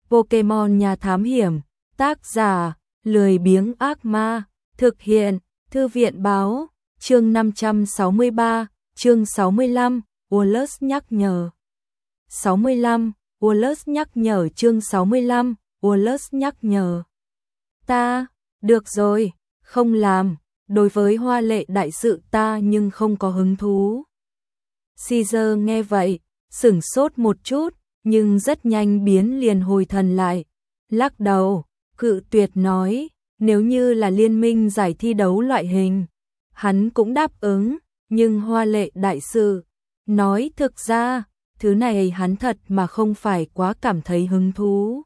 Pokemon Nhà Thám Hiểm, tác giả, lười biếng ác ma, thực hiện, Thư viện báo, chương 563, chương 65, Wallace nhắc nhở. 65, Wallace nhắc nhở chương 65, Wallace nhắc nhở. Ta, được rồi, không làm, đối với hoa lệ đại sự ta nhưng không có hứng thú. Caesar nghe vậy, sửng sốt một chút, nhưng rất nhanh biến liền hồi thần lại. Lắc đầu, cự tuyệt nói, nếu như là liên minh giải thi đấu loại hình, hắn cũng đáp ứng, nhưng hoa lệ đại sự, nói thực ra, thứ này hắn thật mà không phải quá cảm thấy hứng thú.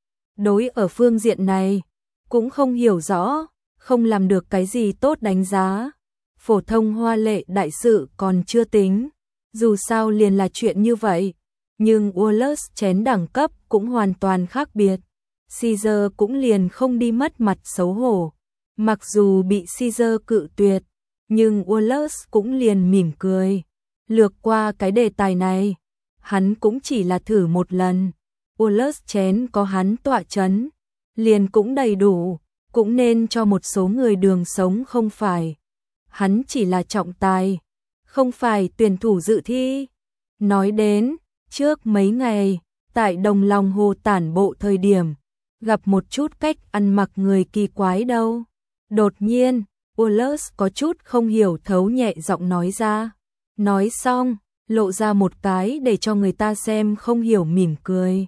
Đối ở phương diện này, cũng không hiểu rõ, không làm được cái gì tốt đánh giá. Phổ thông hoa lệ đại sự còn chưa tính, dù sao liền là chuyện như vậy. Nhưng Wallace chén đẳng cấp cũng hoàn toàn khác biệt. Caesar cũng liền không đi mất mặt xấu hổ. Mặc dù bị Caesar cự tuyệt, nhưng Wallace cũng liền mỉm cười. Lược qua cái đề tài này, hắn cũng chỉ là thử một lần. Wallace chén có hắn tọa chấn, liền cũng đầy đủ, cũng nên cho một số người đường sống không phải. Hắn chỉ là trọng tài, không phải tuyển thủ dự thi. Nói đến, trước mấy ngày, tại Đồng Lòng Hồ tản bộ thời điểm, gặp một chút cách ăn mặc người kỳ quái đâu. Đột nhiên, Wallace có chút không hiểu thấu nhẹ giọng nói ra. Nói xong, lộ ra một cái để cho người ta xem không hiểu mỉm cười.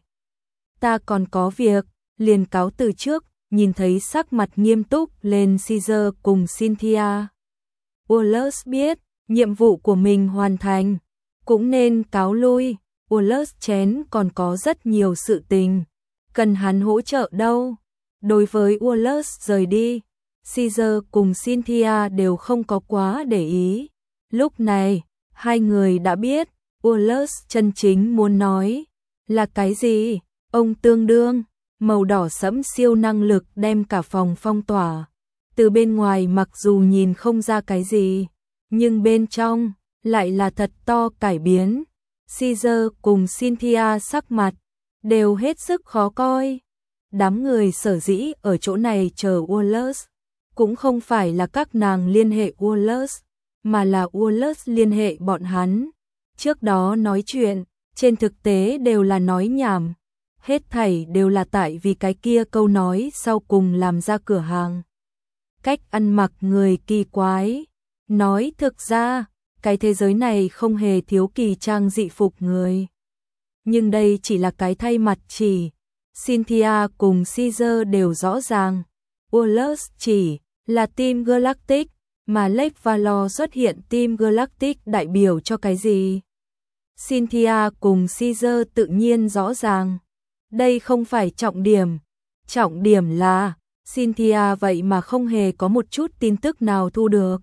Ta còn có việc, liền cáo từ trước, nhìn thấy sắc mặt nghiêm túc lên Caesar cùng Cynthia. Wallace biết, nhiệm vụ của mình hoàn thành, cũng nên cáo lui. Wallace chén còn có rất nhiều sự tình, cần hắn hỗ trợ đâu. Đối với Wallace rời đi, Caesar cùng Cynthia đều không có quá để ý. Lúc này, hai người đã biết, Wallace chân chính muốn nói là cái gì. Ông tương đương, màu đỏ sẫm siêu năng lực đem cả phòng phong tỏa. Từ bên ngoài mặc dù nhìn không ra cái gì, nhưng bên trong lại là thật to cải biến. Caesar cùng Cynthia sắc mặt đều hết sức khó coi. Đám người sở dĩ ở chỗ này chờ Wallace, cũng không phải là các nàng liên hệ Wallace, mà là Wallace liên hệ bọn hắn. Trước đó nói chuyện, trên thực tế đều là nói nhảm. Hết thảy đều là tại vì cái kia câu nói sau cùng làm ra cửa hàng. Cách ăn mặc người kỳ quái. Nói thực ra, cái thế giới này không hề thiếu kỳ trang dị phục người. Nhưng đây chỉ là cái thay mặt chỉ. Cynthia cùng Caesar đều rõ ràng. Wallace chỉ là Team Galactic, mà Lake Valor xuất hiện Team Galactic đại biểu cho cái gì? Cynthia cùng Caesar tự nhiên rõ ràng. Đây không phải trọng điểm. Trọng điểm là, Cynthia vậy mà không hề có một chút tin tức nào thu được.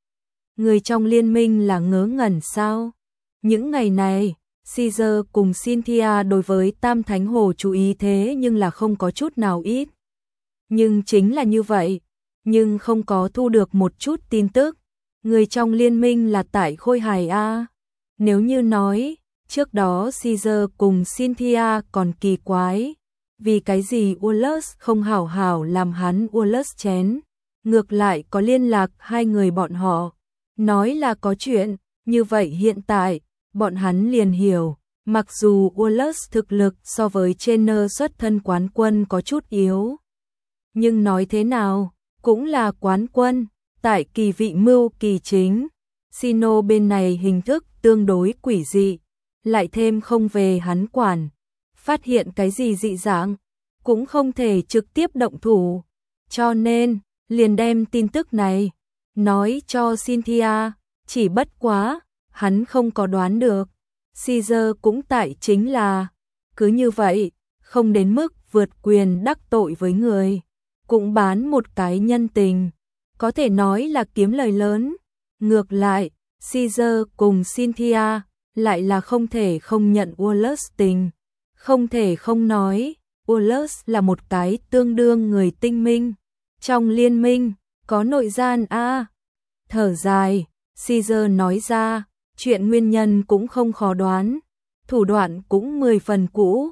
Người trong liên minh là ngớ ngẩn sao? Những ngày này, Caesar cùng Cynthia đối với Tam Thánh Hồ chú ý thế nhưng là không có chút nào ít. Nhưng chính là như vậy, nhưng không có thu được một chút tin tức. Người trong liên minh là tại Khôi Hải A. Nếu như nói, trước đó Caesar cùng Cynthia còn kỳ quái. Vì cái gì Wallace không hảo hảo làm hắn Wallace chén. Ngược lại có liên lạc hai người bọn họ. Nói là có chuyện, như vậy hiện tại, bọn hắn liền hiểu. Mặc dù Wallace thực lực so với trainer xuất thân quán quân có chút yếu. Nhưng nói thế nào, cũng là quán quân. Tại kỳ vị mưu kỳ chính, Sino bên này hình thức tương đối quỷ dị. Lại thêm không về hắn quản. Phát hiện cái gì dị dạng, cũng không thể trực tiếp động thủ. Cho nên, liền đem tin tức này, nói cho Cynthia, chỉ bất quá, hắn không có đoán được. Caesar cũng tại chính là, cứ như vậy, không đến mức vượt quyền đắc tội với người. Cũng bán một cái nhân tình, có thể nói là kiếm lời lớn. Ngược lại, Caesar cùng Cynthia lại là không thể không nhận Wallace tình. Không thể không nói, Wallace là một cái tương đương người tinh minh. Trong liên minh, có nội gian a. Thở dài, Caesar nói ra, chuyện nguyên nhân cũng không khó đoán. Thủ đoạn cũng 10 phần cũ.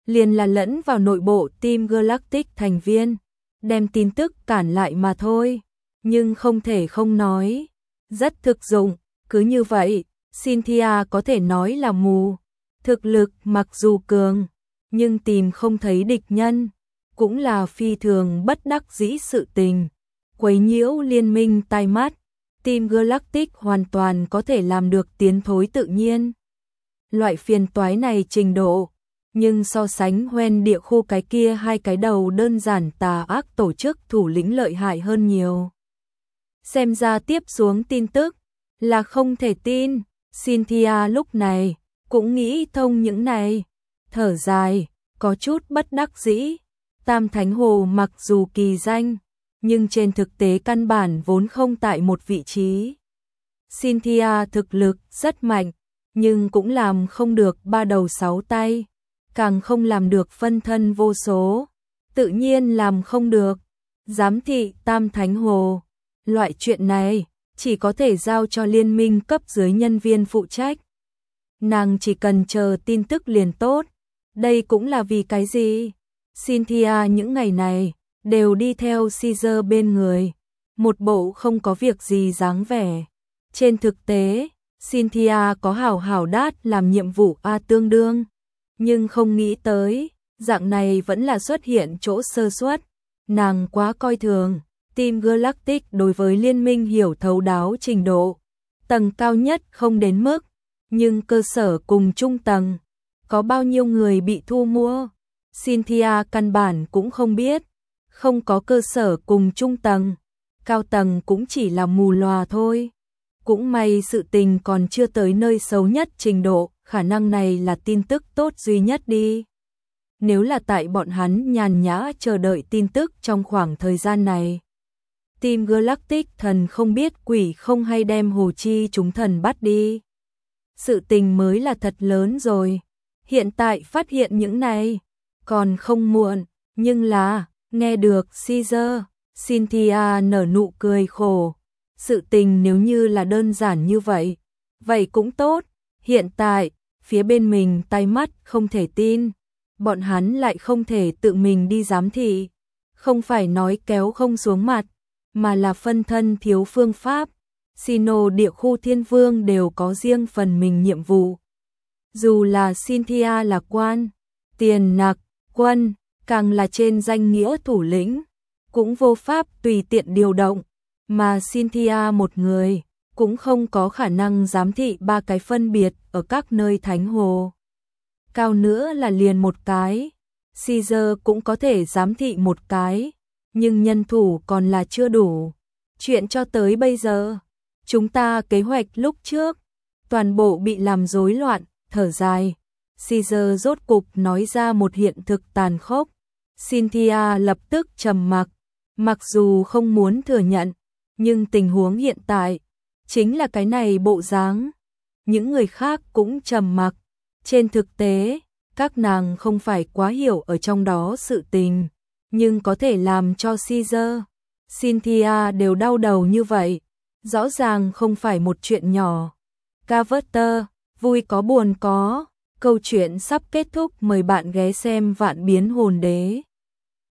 liền là lẫn vào nội bộ Team Galactic thành viên, đem tin tức cản lại mà thôi, nhưng không thể không nói, rất thực dụng, cứ như vậy, Cynthia có thể nói là mù, thực lực mặc dù cường, nhưng tìm không thấy địch nhân, cũng là phi thường bất đắc dĩ sự tình, quấy nhiễu liên minh tai mắt, Team Galactic hoàn toàn có thể làm được tiến thối tự nhiên. Loại phiền toái này trình độ, nhưng so sánh Hoen địa khu cái kia hai cái đầu đơn giản tà ác tổ chức thủ lĩnh lợi hại hơn nhiều. Xem ra tiếp xuống tin tức là không thể tin, Cynthia lúc này cũng nghĩ thông những này, thở dài, có chút bất đắc dĩ, Tam Thánh Hồ mặc dù kỳ danh, nhưng trên thực tế căn bản vốn không tại một vị trí. Cynthia thực lực rất mạnh, nhưng cũng làm không được ba đầu sáu tay, càng không làm được phân thân vô số, tự nhiên làm không được. Giám thị Tam Thánh Hồ, loại chuyện này chỉ có thể giao cho liên minh cấp dưới nhân viên phụ trách. Nàng chỉ cần chờ tin tức liền tốt. Đây cũng là vì cái gì? Cynthia những ngày này đều đi theo Caesar bên người, một bộ không có việc gì dáng vẻ. Trên thực tế, Cynthia có hảo hảo đát làm nhiệm vụ tương đương, nhưng không nghĩ tới, dạng này vẫn là xuất hiện chỗ sơ suất. Nàng quá coi thường Team Galactic đối với liên minh hiểu thấu đáo trình độ, tầng cao nhất không đến mức, nhưng cơ sở cùng trung tầng, có bao nhiêu người bị thu mua, Cynthia căn bản cũng không biết, không có cơ sở cùng trung tầng, cao tầng cũng chỉ là mù lòa thôi. Cũng may sự tình còn chưa tới nơi xấu nhất trình độ, khả năng này là tin tức tốt duy nhất đi. Nếu là tại bọn hắn nhàn nhã chờ đợi tin tức trong khoảng thời gian này, Team Galactic thần không biết quỷ không hay đem Hồ Chi chúng thần bắt đi. Sự tình mới là thật lớn rồi. Hiện tại phát hiện những này, còn không muộn, nhưng là, nghe được Caesar, Cynthia nở nụ cười khổ. Sự tình nếu như là đơn giản như vậy, vậy cũng tốt. Hiện tại, phía bên mình tay mắt không thể tin, bọn hắn lại không thể tự mình đi giám thị, không phải nói kéo không xuống mặt, mà là phân thân thiếu phương pháp. Sino địa khu thiên vương đều có riêng phần mình nhiệm vụ. Dù là Cynthia là quan, tiền nặc, quân, càng là trên danh nghĩa thủ lĩnh, cũng vô pháp tùy tiện điều động, mà Cynthia một người cũng không có khả năng giám thị ba cái phân biệt ở các nơi thánh hồ. Cao nữa là liền một cái, Caesar cũng có thể giám thị một cái, nhưng nhân thủ còn là chưa đủ. Chuyện cho tới bây giờ, chúng ta kế hoạch lúc trước, toàn bộ bị làm rối loạn, thở dài. Caesar rốt cục nói ra một hiện thực tàn khốc. Cynthia lập tức trầm mặc, mặc dù không muốn thừa nhận, nhưng tình huống hiện tại chính là cái này bộ dáng. Những người khác cũng trầm mặc. Trên thực tế, các nàng không phải quá hiểu ở trong đó sự tình, nhưng có thể làm cho Caesar, Cynthia đều đau đầu như vậy, rõ ràng không phải một chuyện nhỏ. Carter, vui có buồn có, câu chuyện sắp kết thúc, mời bạn ghé xem Vạn Biến Hồn Đế.